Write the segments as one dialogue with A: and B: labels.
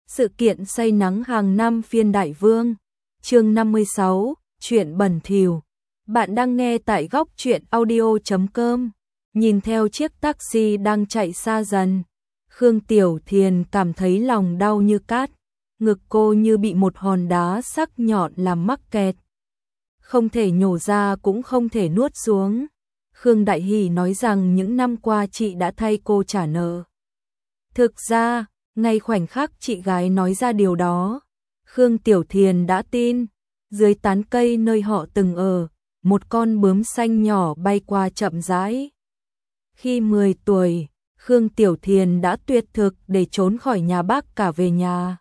A: Sự kiện say nắng hàng năm phiên Đại Vương. Chương 56, chuyện bẩn thỉu. Bạn đang nghe tại góc truyện audio.com. Nhìn theo chiếc taxi đang chạy xa dần, Khương Tiểu Thiền cảm thấy lòng đau như cát, ngực cô như bị một hòn đá sắc nhọn làm mắc kẹt. Không thể nhổ ra cũng không thể nuốt xuống. Khương Đại Hỷ nói rằng những năm qua chị đã thay cô trả nợ. Thực ra, ngay khoảnh khắc chị gái nói ra điều đó, Khương Tiểu Thiền đã tin. Dưới tán cây nơi họ từng ở, một con bướm xanh nhỏ bay qua chậm rãi. Khi 10 tuổi, Khương Tiểu Thiền đã tuyệt thực để trốn khỏi nhà bác cả về nhà.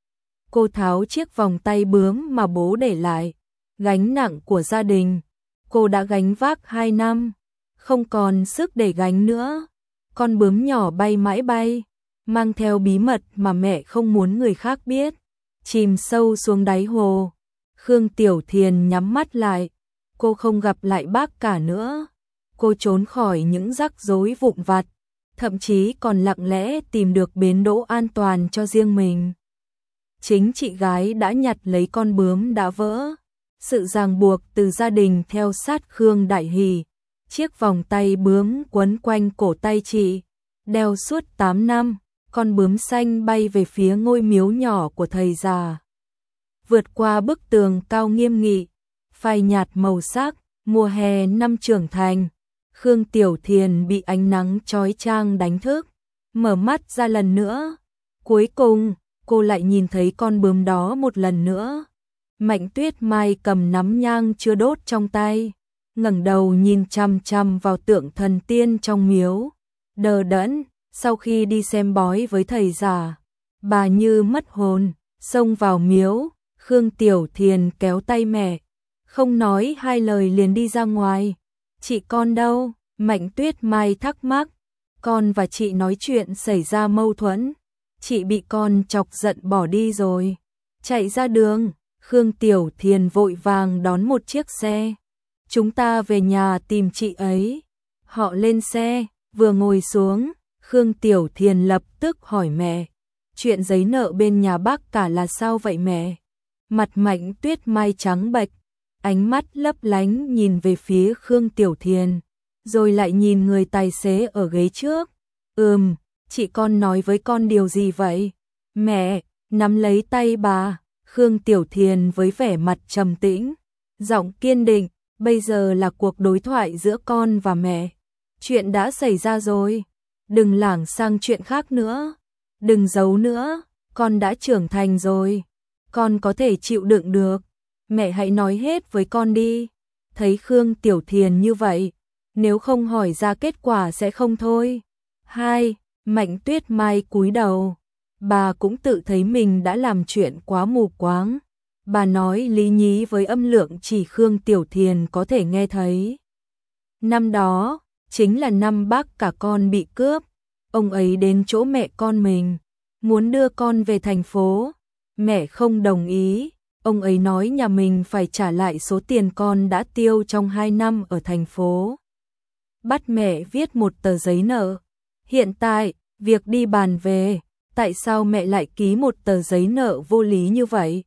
A: Cô tháo chiếc vòng tay bướm mà bố để lại, gánh nặng của gia đình. Cô đã gánh vác 2 năm, không còn sức để gánh nữa. Con bướm nhỏ bay mãi bay, mang theo bí mật mà mẹ không muốn người khác biết, chìm sâu xuống đáy hồ. Khương Tiểu Thiền nhắm mắt lại, cô không gặp lại bác cả nữa. Cô trốn khỏi những rắc rối vụn vặt, thậm chí còn lặng lẽ tìm được bến đỗ an toàn cho riêng mình. Chính chị gái đã nhặt lấy con bướm đã vỡ. Sự ràng buộc từ gia đình theo sát Khương Đại Hỷ. Chiếc vòng tay bướm quấn quanh cổ tay chị, đeo suốt 8 năm. Con bướm xanh bay về phía ngôi miếu nhỏ của thầy già. Vượt qua bức tường cao nghiêm nghị, phai nhạt màu sắc, mùa hè năm trưởng thành. Khương Tiểu Thiền bị ánh nắng chói chang đánh thức, mở mắt ra lần nữa. Cuối cùng, cô lại nhìn thấy con bướm đó một lần nữa. Mạnh Tuyết Mai cầm nắm nhang chưa đốt trong tay, ngẩng đầu nhìn chằm chằm vào tượng thần tiên trong miếu. Đờ đẫn, sau khi đi xem bói với thầy già, bà như mất hồn, xông vào miếu. Khương Tiểu Thiền kéo tay mẹ, không nói hai lời liền đi ra ngoài. Chị con đâu? Mạnh Tuyết Mai thắc mắc. Con và chị nói chuyện xảy ra mâu thuẫn, chị bị con chọc giận bỏ đi rồi. Chạy ra đường, Khương Tiểu Thiền vội vàng đón một chiếc xe. Chúng ta về nhà tìm chị ấy. Họ lên xe, vừa ngồi xuống, Khương Tiểu Thiền lập tức hỏi mẹ. Chuyện giấy nợ bên nhà bác cả là sao vậy mẹ? Mặt Mạnh Tuyết Mai trắng bệch, ánh mắt lấp lánh nhìn về phía Khương Tiểu Thiền, rồi lại nhìn người tài xế ở ghế trước. Chị con nói với con điều gì vậy? Mẹ, nắm lấy tay bà. Khương Tiểu Thiền với vẻ mặt trầm tĩnh, giọng kiên định, bây giờ là cuộc đối thoại giữa con và mẹ. Chuyện đã xảy ra rồi, đừng lảng sang chuyện khác nữa, đừng giấu nữa, con đã trưởng thành rồi, con có thể chịu đựng được. Mẹ hãy nói hết với con đi. Thấy Khương Tiểu Thiền như vậy, nếu không hỏi ra kết quả sẽ không thôi. Mạnh Tuyết Mai cúi đầu. Bà cũng tự thấy mình đã làm chuyện quá mù quáng. Bà nói lý nhí với âm lượng chỉ Khương Tiểu Thiền có thể nghe thấy. Năm đó, chính là năm bác cả con bị cướp. Ông ấy đến chỗ mẹ con mình, muốn đưa con về thành phố. Mẹ không đồng ý. Ông ấy nói nhà mình phải trả lại số tiền con đã tiêu trong 2 năm ở thành phố. Bắt mẹ viết một tờ giấy nợ. Hiện tại, việc đi bàn về, tại sao mẹ lại ký một tờ giấy nợ vô lý như vậy?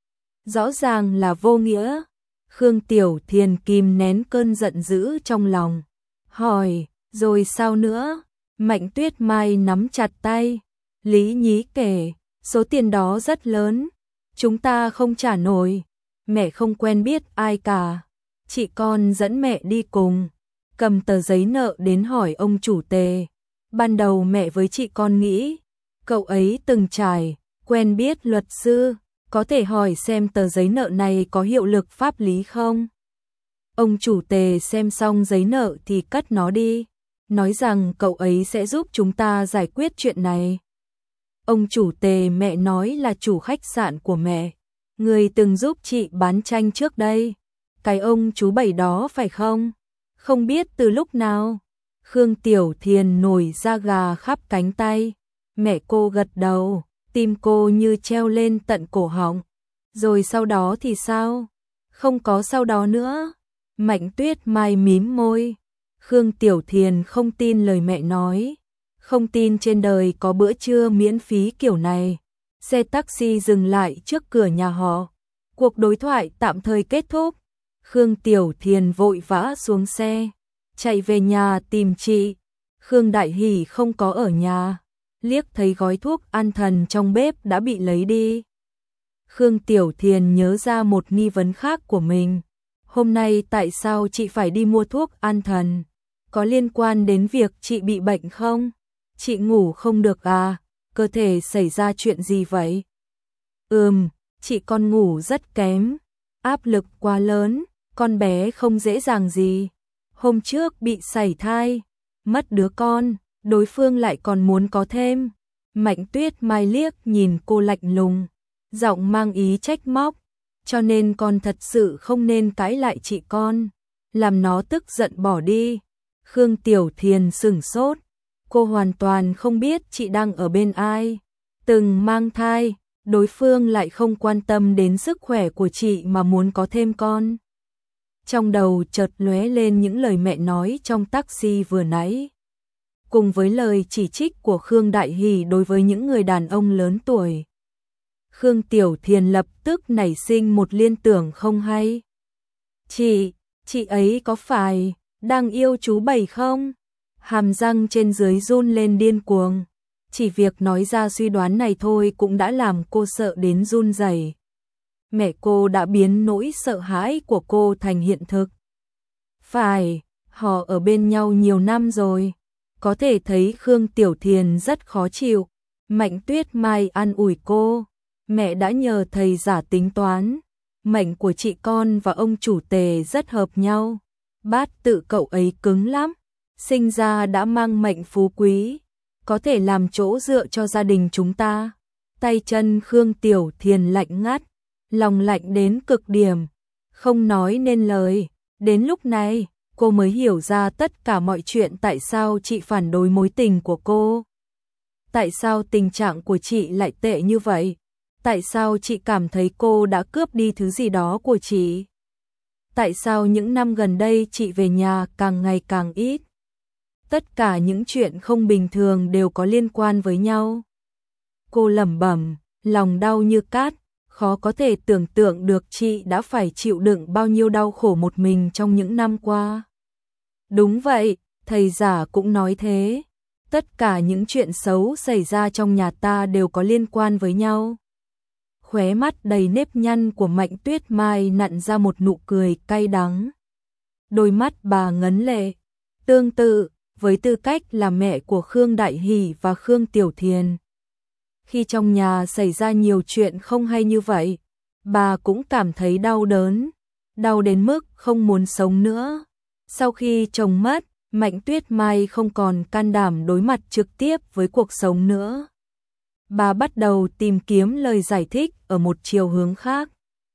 A: Rõ ràng là vô nghĩa. Khương Tiểu Thiền kìm nén cơn giận dữ trong lòng. Hỏi, rồi sao nữa? Mạnh Tuyết Mai nắm chặt tay. Lý nhí kể, số tiền đó rất lớn, chúng ta không trả nổi. Mẹ không quen biết ai cả. Chị con dẫn mẹ đi cùng, cầm tờ giấy nợ đến hỏi ông chủ tề. Ban đầu mẹ với chị con nghĩ cậu ấy từng trải, quen biết luật sư, có thể hỏi xem tờ giấy nợ này có hiệu lực pháp lý không. Ông chủ tề xem xong giấy nợ thì cất nó đi, nói rằng cậu ấy sẽ giúp chúng ta giải quyết chuyện này. Ông chủ tề mẹ nói là chủ khách sạn của mẹ, người từng giúp chị bán tranh trước đây. Cái ông chú Bảy đó phải không? Không biết từ lúc nào. Khương Tiểu Thiền nổi da gà khắp cánh tay. Mẹ cô gật đầu, tim cô như treo lên tận cổ họng. Rồi sau đó thì sao? Không có sau đó nữa. Mạnh Tuyết Mai mím môi. Khương Tiểu Thiền không tin lời mẹ nói. Không tin trên đời có bữa trưa miễn phí kiểu này. Xe taxi dừng lại trước cửa nhà họ. Cuộc đối thoại tạm thời kết thúc. Khương Tiểu Thiền vội vã xuống xe, chạy về nhà tìm chị. Khương Đại Hỷ không có ở nhà, liếc thấy gói thuốc an thần trong bếp đã bị lấy đi. Khương Tiểu Thiền nhớ ra một nghi vấn khác của mình. Hôm nay tại sao chị phải đi mua thuốc an thần? Có liên quan đến việc chị bị bệnh không? Chị ngủ không được à? Cơ thể xảy ra chuyện gì vậy? Chị con ngủ rất kém. Áp lực quá lớn, con bé không dễ dàng gì. Hôm trước bị sảy thai, mất đứa con, đối phương lại còn muốn có thêm. Mạnh Tuyết Mai liếc nhìn cô lạnh lùng, giọng mang ý trách móc. Cho nên con thật sự không nên cãi lại chị con, làm nó tức giận bỏ đi. Khương Tiểu Thiền sửng sốt, cô hoàn toàn không biết chị đang ở bên ai. Từng mang thai, đối phương lại không quan tâm đến sức khỏe của chị mà muốn có thêm con. Trong đầu chợt lóe lên những lời mẹ nói trong taxi vừa nãy, cùng với lời chỉ trích của Khương Đại Hỷ đối với những người đàn ông lớn tuổi. Khương Tiểu Thiền lập tức nảy sinh một liên tưởng không hay. Chị ấy có phải đang yêu chú Bảy không? Hàm răng trên dưới run lên điên cuồng. Chỉ việc nói ra suy đoán này thôi cũng đã làm cô sợ đến run rẩy. Mẹ cô đã biến nỗi sợ hãi của cô thành hiện thực. Phải, họ ở bên nhau nhiều năm rồi. Có thể thấy Khương Tiểu Thiền rất khó chịu. Mạnh Tuyết Mai an ủi cô. Mẹ đã nhờ thầy giả tính toán. Mệnh của chị con và ông chủ Tề rất hợp nhau. Bát tự cậu ấy cứng lắm. Sinh ra đã mang mệnh phú quý, có thể làm chỗ dựa cho gia đình chúng ta. Tay chân Khương Tiểu Thiền lạnh ngắt, lòng lạnh đến cực điểm, không nói nên lời. Đến lúc này, cô mới hiểu ra tất cả mọi chuyện, tại sao chị phản đối mối tình của cô. Tại sao tình trạng của chị lại tệ như vậy? Tại sao chị cảm thấy cô đã cướp đi thứ gì đó của chị? Tại sao những năm gần đây chị về nhà càng ngày càng ít? Tất cả những chuyện không bình thường đều có liên quan với nhau. Cô lẩm bẩm, lòng đau như cát, khó có thể tưởng tượng được chị đã phải chịu đựng bao nhiêu đau khổ một mình trong những năm qua. Đúng vậy, thầy giả cũng nói thế. Tất cả những chuyện xấu xảy ra trong nhà ta đều có liên quan với nhau. Khóe mắt đầy nếp nhăn của Mạnh Tuyết Mai nặn ra một nụ cười cay đắng. Đôi mắt bà ngấn lệ. Tương tự, với tư cách là mẹ của Khương Đại Hỷ và Khương Tiểu Thiền, khi trong nhà xảy ra nhiều chuyện không hay như vậy, bà cũng cảm thấy đau đớn, đau đến mức không muốn sống nữa. Sau khi chồng mất, Mạnh Tuyết Mai không còn can đảm đối mặt trực tiếp với cuộc sống nữa. Bà bắt đầu tìm kiếm lời giải thích ở một chiều hướng khác,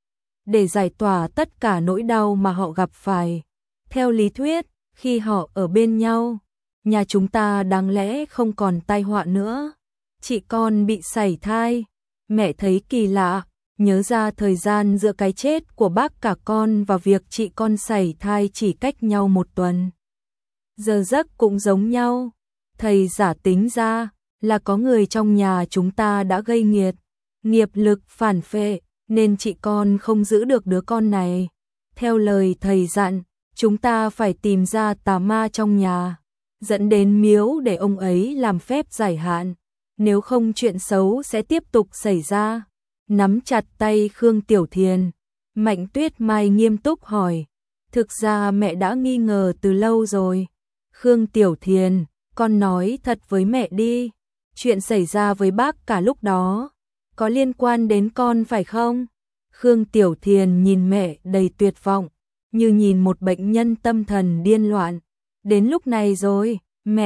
A: để giải tỏa tất cả nỗi đau mà họ gặp phải. Theo lý thuyết, khi họ ở bên nhau, nhà chúng ta đáng lẽ không còn tai họa nữa. Chị con bị sảy thai, mẹ thấy kỳ lạ, nhớ ra thời gian giữa cái chết của bác cả con và việc chị con sảy thai chỉ cách nhau 1 tuần. Giờ giấc cũng giống nhau, thầy giả tính ra là có người trong nhà chúng ta đã gây nghiệt, nghiệp lực phản phệ, nên chị con không giữ được đứa con này. Theo lời thầy dặn, chúng ta phải tìm ra tà ma trong nhà, dẫn đến miếu để ông ấy làm phép giải hạn, nếu không chuyện xấu sẽ tiếp tục xảy ra. Nắm chặt tay Khương Tiểu Thiền, Mạnh Tuyết Mai nghiêm túc hỏi, thực ra mẹ đã nghi ngờ từ lâu rồi. Khương Tiểu Thiền, con nói thật với mẹ đi, chuyện xảy ra với bác cả lúc đó, có liên quan đến con phải không? Khương Tiểu Thiền nhìn mẹ đầy tuyệt vọng, như nhìn một bệnh nhân tâm thần điên loạn. Đến lúc này rồi,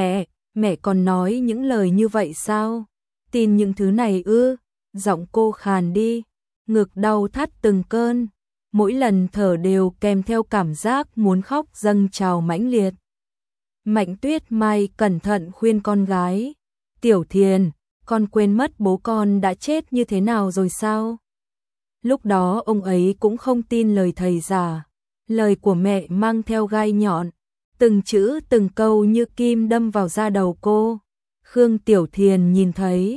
A: mẹ còn nói những lời như vậy sao? Tin những thứ này ư? Giọng cô khàn đi, ngực đau thắt từng cơn, mỗi lần thở đều kèm theo cảm giác muốn khóc dâng trào mãnh liệt. Mạnh Tuyết Mai cẩn thận khuyên con gái, Tiểu Thiền, con quên mất bố con đã chết như thế nào rồi sao? Lúc đó ông ấy cũng không tin lời thầy giả, lời của mẹ mang theo gai nhọn, từng chữ từng câu như kim đâm vào da đầu cô. Khương Tiểu Thiền nhìn thấy,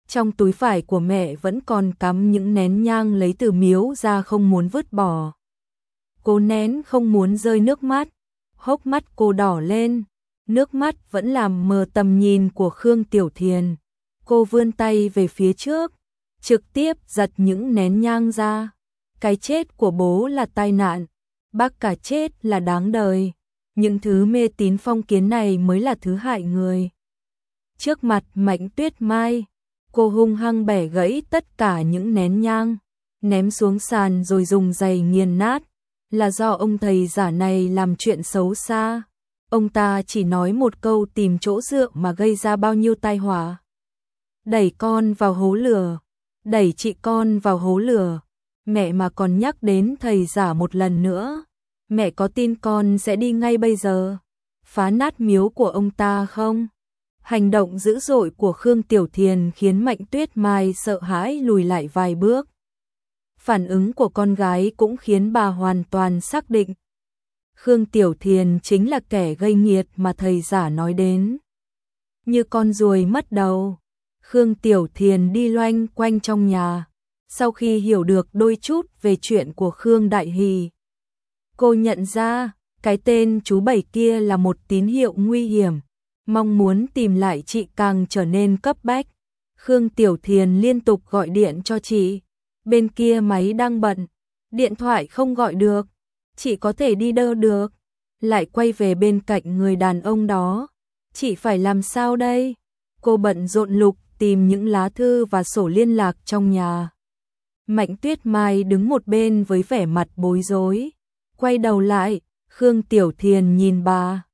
A: Trong túi phải của mẹ vẫn còn cắm những nén nhang lấy từ miếu ra không muốn vứt bỏ. Cô nén không muốn rơi nước mắt, hốc mắt cô đỏ lên, nước mắt vẫn làm mờ tầm nhìn của Khương Tiểu Thiền. Cô vươn tay về phía trước, trực tiếp giật những nén nhang ra. Cái chết của bố là tai nạn, bác cả chết là đáng đời. Những thứ mê tín phong kiến này mới là thứ hại người. Trước mặt Mạnh Tuyết Mai, cô hung hăng bẻ gãy tất cả những nén nhang, ném xuống sàn rồi dùng giày nghiền nát. Là do ông thầy giả này làm chuyện xấu xa. Ông ta chỉ nói một câu tìm chỗ dựa mà gây ra bao nhiêu tai họa. Đẩy con vào hố lửa, đẩy chị con vào hố lửa. Mẹ mà còn nhắc đến thầy giả một lần nữa, mẹ có tin con sẽ đi ngay bây giờ, phá nát miếu của ông ta không? Hành động dữ dội của Khương Tiểu Thiền khiến Mạnh Tuyết Mai sợ hãi lùi lại vài bước. Phản ứng của con gái cũng khiến bà hoàn toàn xác định Khương Tiểu Thiền chính là kẻ gây nghiệt mà thầy giả nói đến. Như con ruồi mất đầu, Khương Tiểu Thiền đi loanh quanh trong nhà. Sau khi hiểu được đôi chút về chuyện của Khương Đại Hỷ, cô nhận ra cái tên chú Bảy kia là một tín hiệu nguy hiểm. Mong muốn tìm lại chị càng trở nên cấp bách. Khương Tiểu Thiền liên tục gọi điện cho chị. Bên kia máy đang bận, điện thoại không gọi được, chị có thể đi đâu được, lại quay về bên cạnh người đàn ông đó. Chị phải làm sao đây? Cô bận rộn lục tìm những lá thư và sổ liên lạc trong nhà. Mạnh Tuyết Mai đứng một bên với vẻ mặt bối rối. Quay đầu lại, Khương Tiểu Thiền nhìn bà.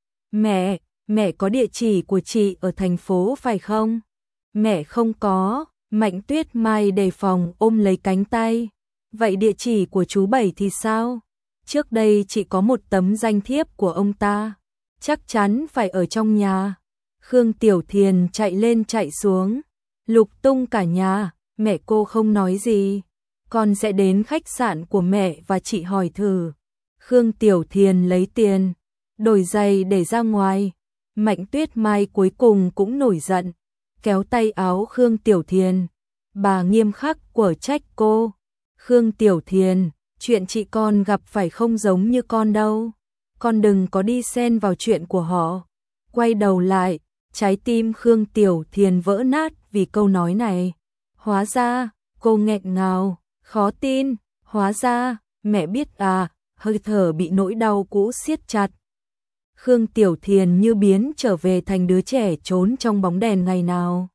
A: Mẹ có địa chỉ của chị ở thành phố phải không? Mẹ không có. Mạnh Tuyết Mai đề phòng ôm lấy cánh tay. Vậy địa chỉ của chú Bảy thì sao? Trước đây chị có một tấm danh thiếp của ông ta. Chắc chắn phải ở trong nhà. Khương Tiểu Thiền chạy lên chạy xuống, lục tung cả nhà. Mẹ cô không nói gì. Con sẽ đến khách sạn của mẹ và chị hỏi thử. Khương Tiểu Thiền lấy tiền, đổi giày để ra ngoài. Mạnh Tuyết Mai cuối cùng cũng nổi giận, kéo tay áo Khương Tiểu Thiền. Bà nghiêm khắc quở trách cô. Khương Tiểu Thiền, chuyện chị con gặp phải không giống như con đâu. Con đừng có đi xen vào chuyện của họ. Quay đầu lại, trái tim Khương Tiểu Thiền vỡ nát vì câu nói này. Hóa ra, cô nghẹn ngào, khó tin. Hóa ra, mẹ biết à, hơi thở bị nỗi đau cũ siết chặt. Khương Tiểu Thiền như biến trở về thành đứa trẻ trốn trong bóng đèn ngày nào.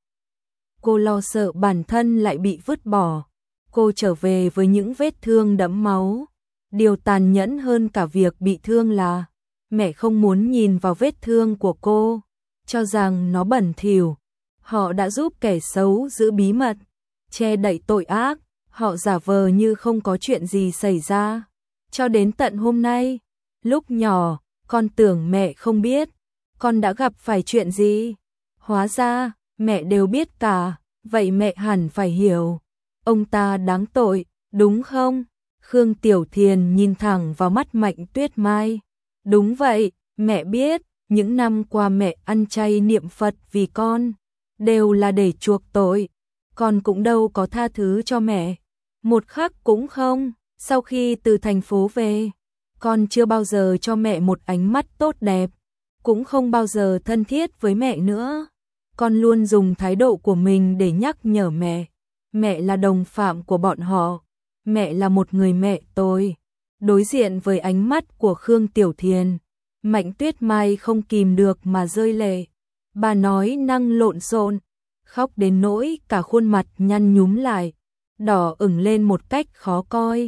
A: Cô lo sợ bản thân lại bị vứt bỏ. Cô trở về với những vết thương đẫm máu. Điều tàn nhẫn hơn cả việc bị thương là mẹ không muốn nhìn vào vết thương của cô, cho rằng nó bẩn thỉu. Họ đã giúp kẻ xấu giữ bí mật, che đậy tội ác. Họ giả vờ như không có chuyện gì xảy ra. Cho đến tận hôm nay, lúc nhỏ, con tưởng mẹ không biết con đã gặp phải chuyện gì. Hóa ra, mẹ đều biết cả, vậy mẹ hẳn phải hiểu. Ông ta đáng tội, đúng không? Khương Tiểu Thiền nhìn thẳng vào mắt Mạnh Tuyết Mai. Đúng vậy, mẹ biết, những năm qua mẹ ăn chay niệm Phật vì con, đều là để chuộc tội. Con cũng đâu có tha thứ cho mẹ. Một khắc cũng không. Sau khi từ thành phố về, con chưa bao giờ cho mẹ một ánh mắt tốt đẹp, cũng không bao giờ thân thiết với mẹ nữa. Con luôn dùng thái độ của mình để nhắc nhở mẹ. Mẹ là đồng phạm của bọn họ. Mẹ là một người mẹ tôi. Đối diện với ánh mắt của Khương Tiểu Thiền, Mạnh Tuyết Mai không kìm được mà rơi lệ. Bà nói năng lộn xộn, khóc đến nỗi cả khuôn mặt nhăn nhúm lại, đỏ ửng lên một cách khó coi.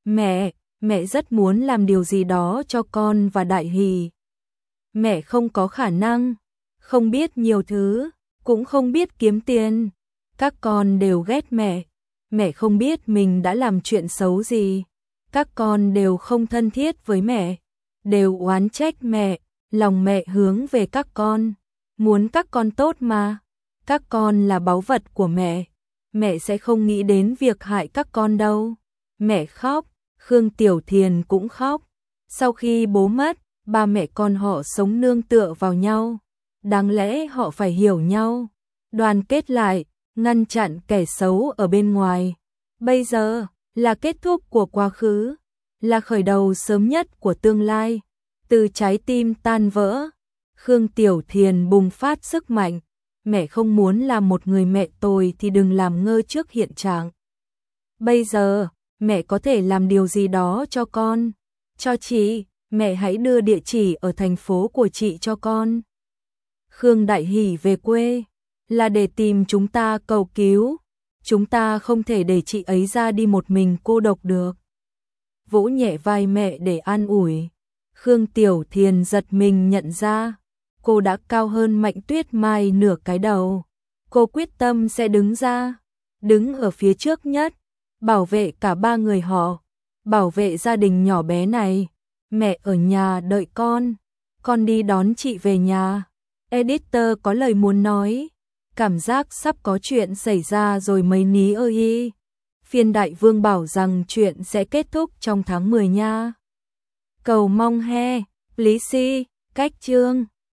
A: Mẹ rất muốn làm điều gì đó cho con và Đại Hỷ. Mẹ không có khả năng, không biết nhiều thứ, cũng không biết kiếm tiền. Các con đều ghét mẹ. Mẹ không biết mình đã làm chuyện xấu gì. Các con đều không thân thiết với mẹ, đều oán trách mẹ. Lòng mẹ hướng về các con, muốn các con tốt mà. Các con là báu vật của mẹ. Mẹ sẽ không nghĩ đến việc hại các con đâu. Mẹ khóc, Khương Tiểu Thiền cũng khóc. Sau khi bố mất, ba mẹ con họ sống nương tựa vào nhau. Đáng lẽ họ phải hiểu nhau, đoàn kết lại, ngăn chặn kẻ xấu ở bên ngoài. Bây giờ là kết thúc của quá khứ, là khởi đầu sớm nhất của tương lai. Từ trái tim tan vỡ, Khương Tiểu Thiền bùng phát sức mạnh. Mẹ không muốn làm một người mẹ tồi thì đừng làm ngơ trước hiện trạng. Bây giờ, mẹ có thể làm điều gì đó cho con. Cho chị, mẹ hãy đưa địa chỉ ở thành phố của chị cho con. Khương Đại Hỷ về quê là để tìm chúng ta cầu cứu. Chúng ta không thể để chị ấy ra đi một mình cô độc được. Vỗ nhẹ vai mẹ để an ủi. Khương Tiểu Thiền giật mình nhận ra, cô đã cao hơn Mạnh Tuyết Mai nửa cái đầu. Cô quyết tâm sẽ đứng ra, đứng ở phía trước nhất, bảo vệ cả ba người họ, bảo vệ gia đình nhỏ bé này. Mẹ ở nhà đợi con đi đón chị về nhà. Editor có lời muốn nói, cảm giác sắp có chuyện xảy ra rồi mấy ní ơi. Phiên Đại Vương bảo rằng chuyện sẽ kết thúc trong tháng 10 nha. Cầu mong he, Lý Si, cách chương.